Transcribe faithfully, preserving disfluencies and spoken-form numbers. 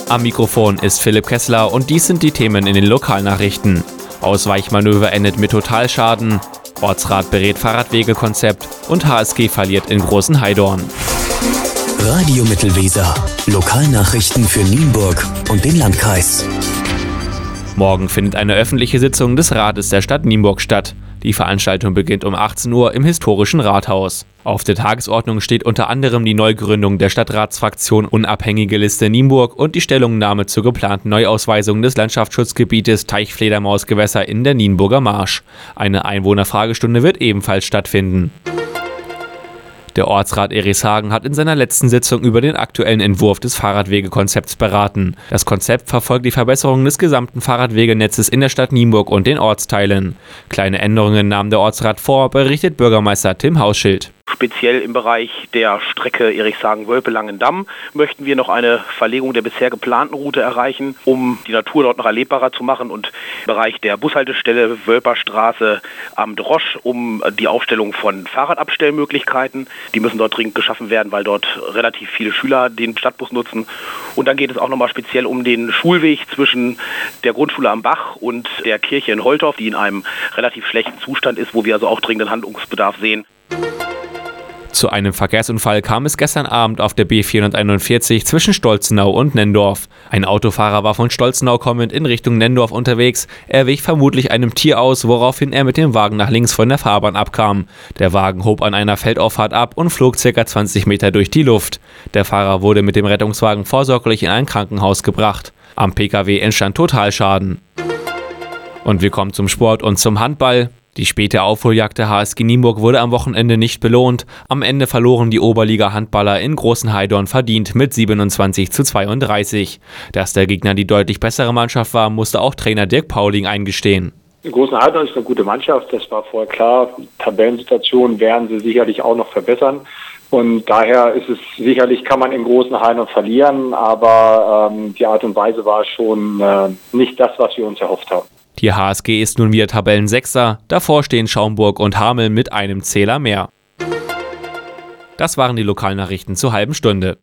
Am Mikrofon ist Philipp Kessler und dies sind die Themen in den Lokalnachrichten. Ausweichmanöver endet mit Totalschaden, Ortsrat berät Fahrradwegekonzept und H S G verliert in Großen Heidorn. Radio Mittelweser. Lokalnachrichten für Nienburg und den Landkreis. Morgen findet eine öffentliche Sitzung des Rates der Stadt Nienburg statt. Die Veranstaltung beginnt um achtzehn Uhr im historischen Rathaus. Auf der Tagesordnung steht unter anderem die Neugründung der Stadtratsfraktion Unabhängige Liste Nienburg und die Stellungnahme zur geplanten Neuausweisung des Landschaftsschutzgebietes Teichfledermausgewässer in der Nienburger Marsch. Eine Einwohnerfragestunde wird ebenfalls stattfinden. Der Ortsrat Erichshagen hat in seiner letzten Sitzung über den aktuellen Entwurf des Fahrradwegekonzepts beraten. Das Konzept verfolgt die Verbesserung des gesamten Fahrradwegenetzes in der Stadt Nienburg und den Ortsteilen. Kleine Änderungen nahm der Ortsrat vor, berichtet Bürgermeister Tim Hausschild. Speziell im Bereich der Strecke Erichshagen-Wölpe-Langendamm möchten wir noch eine Verlegung der bisher geplanten Route erreichen, um die Natur dort noch erlebbarer zu machen, und im Bereich der Bushaltestelle Wölperstraße am Drosch um die Aufstellung von Fahrradabstellmöglichkeiten. Die müssen dort dringend geschaffen werden, weil dort relativ viele Schüler den Stadtbus nutzen. Und dann geht es auch nochmal speziell um den Schulweg zwischen der Grundschule am Bach und der Kirche in Holtorf, die in einem relativ schlechten Zustand ist, wo wir also auch dringenden Handlungsbedarf sehen. Zu einem Verkehrsunfall kam es gestern Abend auf der B vierhunderteinundvierzig zwischen Stolzenau und Nendorf. Ein Autofahrer war von Stolzenau kommend in Richtung Nendorf unterwegs. Er wich vermutlich einem Tier aus, woraufhin er mit dem Wagen nach links von der Fahrbahn abkam. Der Wagen hob an einer Feldauffahrt ab und flog ca. zwanzig Meter durch die Luft. Der Fahrer wurde mit dem Rettungswagen vorsorglich in ein Krankenhaus gebracht. Am P K W entstand Totalschaden. Und wir kommen zum Sport und zum Handball. Die späte Aufholjagd der H S G Nienburg wurde am Wochenende nicht belohnt. Am Ende verloren die Oberliga-Handballer in Großen Heidorn verdient mit siebenundzwanzig zu zweiunddreißig. Dass der Gegner die deutlich bessere Mannschaft war, musste auch Trainer Dirk Pauling eingestehen. In Großen Heidorn ist eine gute Mannschaft, das war vorher klar. Tabellensituation werden sie sicherlich auch noch verbessern. Und daher ist es sicherlich, kann man in Großen Heidorn verlieren, aber ähm, die Art und Weise war schon äh, nicht das, was wir uns erhofft haben. Die H S G ist nun wieder Tabellensechster, davor stehen Schaumburg und Hameln mit einem Zähler mehr. Das waren die Lokalnachrichten zur halben Stunde.